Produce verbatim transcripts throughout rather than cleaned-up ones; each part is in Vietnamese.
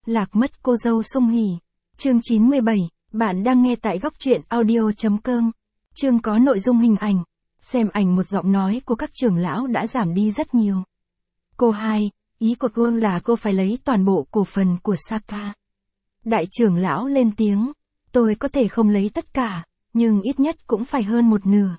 Lạc mất cô dâu Song Hỷ. Chương chín mươi bảy, bạn đang nghe tại góc truyện audio.com. Chương có nội dung hình ảnh. Xem ảnh một giọng nói của các trưởng lão đã giảm đi rất nhiều. Cô hai, ý của cô là cô phải lấy toàn bộ cổ phần của Saka. Đại trưởng lão lên tiếng, tôi có thể không lấy tất cả, nhưng ít nhất cũng phải hơn một nửa.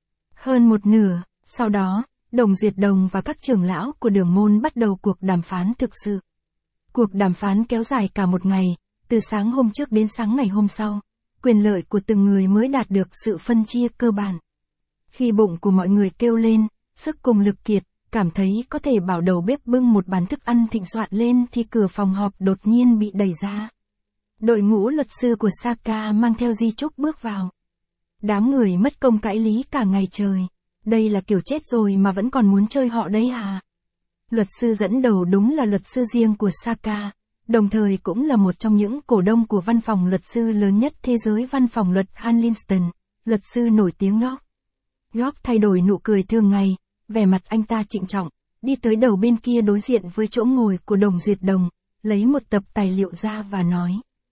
Hơn một nửa, sau đó, Đồng Diệt Đồng và các trưởng lão của Đường Môn bắt đầu cuộc đàm phán thực sự. Cuộc đàm phán kéo dài cả một ngày, từ sáng hôm trước đến sáng ngày hôm sau. Quyền lợi của từng người mới đạt được sự phân chia cơ bản. Khi bụng của mọi người kêu lên, sức cùng lực kiệt, cảm thấy có thể bảo đầu bếp bưng một bàn thức ăn thịnh soạn lên thì cửa phòng họp đột nhiên bị đẩy ra. Đội ngũ luật sư của Saka mang theo di chúc bước vào. Đám người mất công cãi lý cả ngày trời. Đây là kiểu chết rồi mà vẫn còn muốn chơi họ đấy à? Luật sư dẫn đầu đúng là luật sư riêng của Saka, đồng thời cũng là một trong những cổ đông của văn phòng luật sư lớn nhất thế giới, văn phòng luật Hanlinston, luật sư nổi tiếng York. York thay đổi nụ cười thường ngày, vẻ mặt anh ta trịnh trọng, đi tới đầu bên kia đối diện với chỗ ngồi của Đồng Diệt Đồng, lấy một tập tài liệu ra và nói.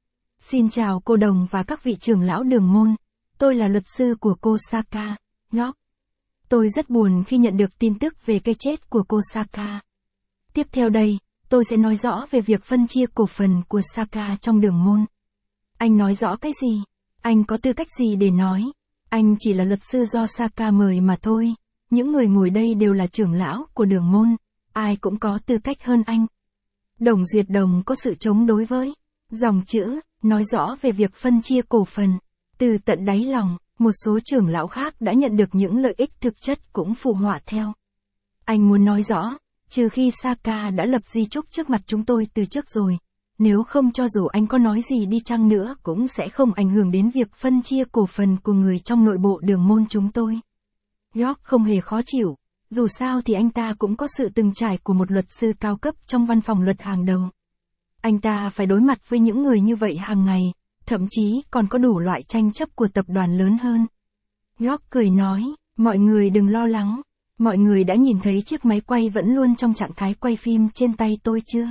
Xin chào cô Đồng và các vị trưởng lão Đường Môn, tôi là luật sư của cô Saka, York. Tôi rất buồn khi nhận được tin tức về cái chết của cô Saka. Tiếp theo đây, tôi sẽ nói rõ về việc phân chia cổ phần của Saka trong Đường Môn. Anh nói rõ cái gì? Anh có tư cách gì để nói? Anh chỉ là luật sư do Saka mời mà thôi. Những người ngồi đây đều là trưởng lão của Đường Môn, ai cũng có tư cách hơn anh. Đồng Diệt Đồng có sự chống đối với dòng chữ, nói rõ về việc phân chia cổ phần. Từ tận đáy lòng, một số trưởng lão khác đã nhận được những lợi ích thực chất cũng phụ họa theo. Anh muốn nói rõ, trừ khi Saka đã lập di chúc trước mặt chúng tôi từ trước rồi, nếu không cho dù anh có nói gì đi chăng nữa cũng sẽ không ảnh hưởng đến việc phân chia cổ phần của người trong nội bộ Đường Môn chúng tôi. York không hề khó chịu, dù sao thì anh ta cũng có sự từng trải của một luật sư cao cấp trong văn phòng luật hàng đầu. Anh ta phải đối mặt với những người như vậy hàng ngày, thậm chí còn có đủ loại tranh chấp của tập đoàn lớn hơn. York cười nói, mọi người đừng lo lắng, mọi người đã nhìn thấy chiếc máy quay vẫn luôn trong trạng thái quay phim trên tay tôi chưa?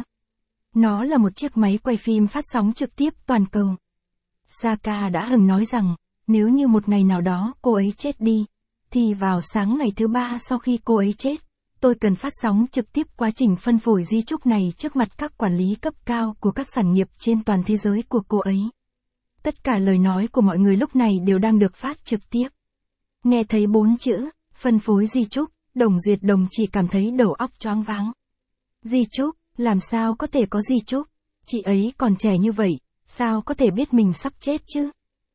Nó là một chiếc máy quay phim phát sóng trực tiếp toàn cầu. Saka đã hừng nói rằng, nếu như một ngày nào đó cô ấy chết đi, thì vào sáng ngày thứ ba sau khi cô ấy chết, tôi cần phát sóng trực tiếp quá trình phân phối di chúc này trước mặt các quản lý cấp cao của các sản nghiệp trên toàn thế giới của cô ấy. Tất cả lời nói của mọi người lúc này đều đang được phát trực tiếp. Nghe thấy bốn chữ, phân phối di chúc, Đồng Diệt Đồng chỉ cảm thấy đầu óc choáng váng. Di chúc, làm sao có thể có di chúc? Chị ấy còn trẻ như vậy, sao có thể biết mình sắp chết chứ?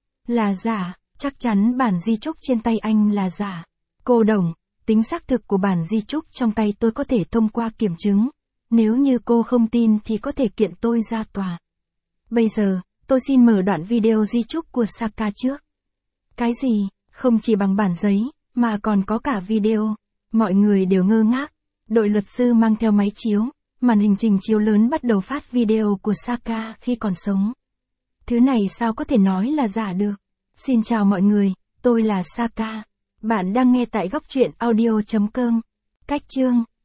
Là giả, chắc chắn bản di chúc trên tay anh là giả. Cô Đồng, tính xác thực của bản di chúc trong tay tôi có thể thông qua kiểm chứng. Nếu như cô không tin thì có thể kiện tôi ra tòa. Bây giờ, tôi xin mở đoạn video di chúc của Saka trước. Cái gì? Không chỉ bằng bản giấy, mà còn có cả video. Mọi người đều ngơ ngác. Đội luật sư mang theo máy chiếu, màn hình trình chiếu lớn bắt đầu phát video của Saka khi còn sống. Thứ này sao có thể nói là giả được? Xin chào mọi người, tôi là Saka. Bạn đang nghe tại góc truyện audio.com. Cách chương,